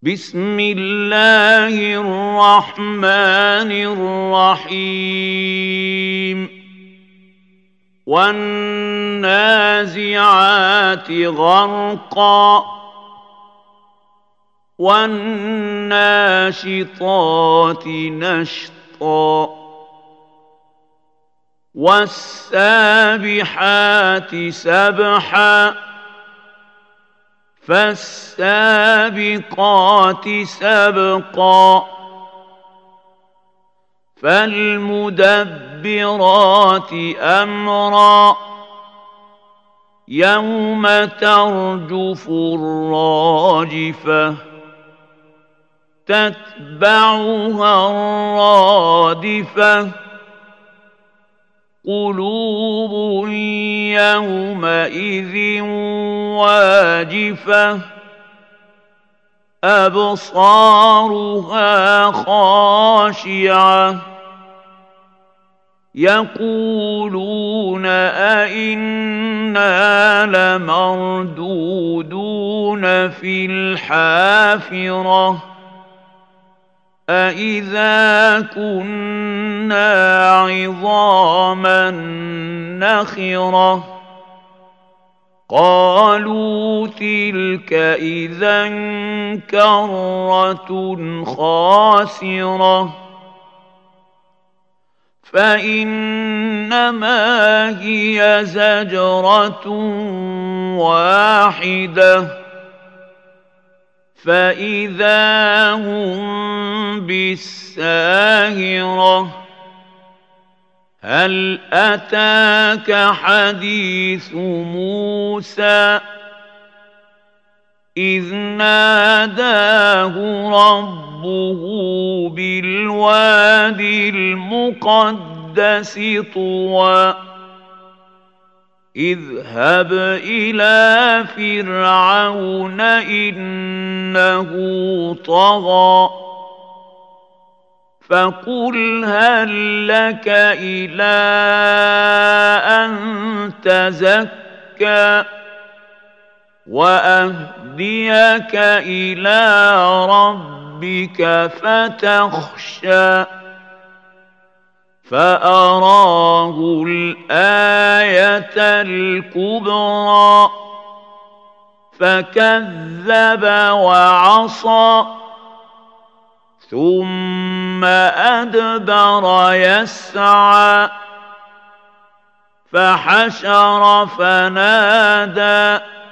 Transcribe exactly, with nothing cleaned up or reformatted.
بسم الله الرحمن الرحيم والنازعات غرقا والناشطات نشطا والسابحات سبحا فالسابقات سبقا فالمدبرات أمرا يوم ترجف الراجفة تتبعها الرادفة قلوب يومئذ واجفة أبصارها خاشعة يقولون أئنا لمردودون في الحافرة أإذا كنا عظاما نخرة قالوا تلك إذا كرة خاسرة فإنما هي زجرة واحدة فإذا هم بالساهرة هل أتاك حديث موسى إذ ناداه ربه بالوادي المقدس طوى اذهب إلى فرعون إنه طغى فقل هل لك إلى أن تزكى وأهديك إلى ربك فتخشى فأراه الآية الكبرى فكذب وعصى ثم أدبر يسعى فحشر فنادى